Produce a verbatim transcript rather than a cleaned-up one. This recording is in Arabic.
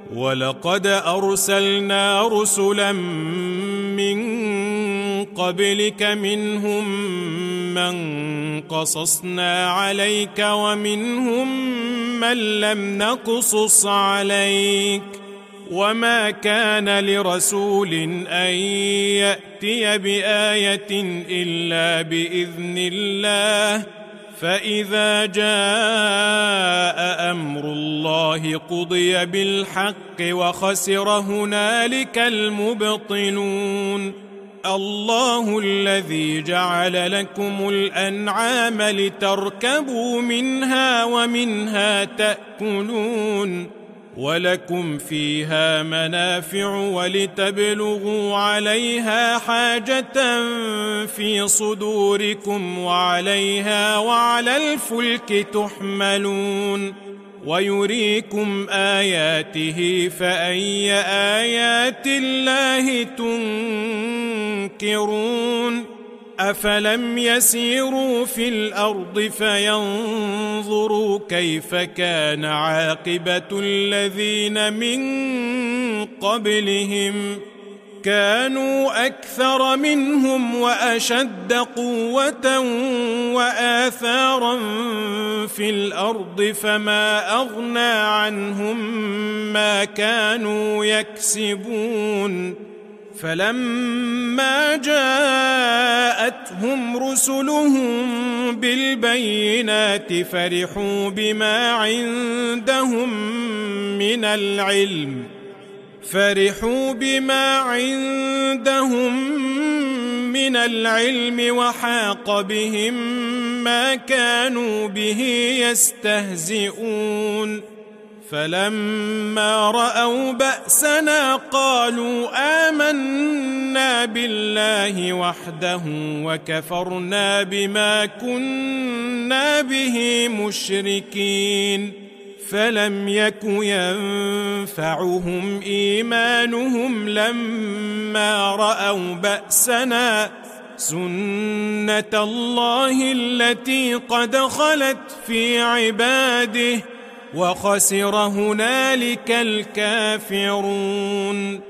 ولقد أرسلنا رسلا من قبلك منهم من قصصنا عليك ومنهم من لم نقصص عليك وما كان لرسول أن يأتي بآية إلا بإذن الله فإذا جاء أمر الله قضي بالحق وخسر هنالك المبطلون الله الذي جعل لكم الأنعام لتركبوا منها ومنها تأكلون ولكم فيها منافع ولتبلغوا عليها حاجة في صدوركم وعليها وعلى الفلك تحملون ويريكم آياته فأي آيات الله تنكرون أفلم يسيروا في الأرض فينظروا كيف كان عاقبة الذين من قبلهم كانوا أكثر منهم وأشد قوة وآثارا في الأرض فما أغنى عنهم ما كانوا يكسبون فلما جاءتهم رسلهم بالبينات فرحوا بما عندهم من العلم فرحوا بما عندهم من العلم وحاق بهم ما كانوا به يستهزئون فلما رأوا بأسنا قالوا آمنا بالله وحده وكفرنا بما كنا به مشركين فلم يك ينفعهم إيمانهم لما رأوا بأسنا سنة الله التي قد خلت في عباده وخسر هنالك الكافرون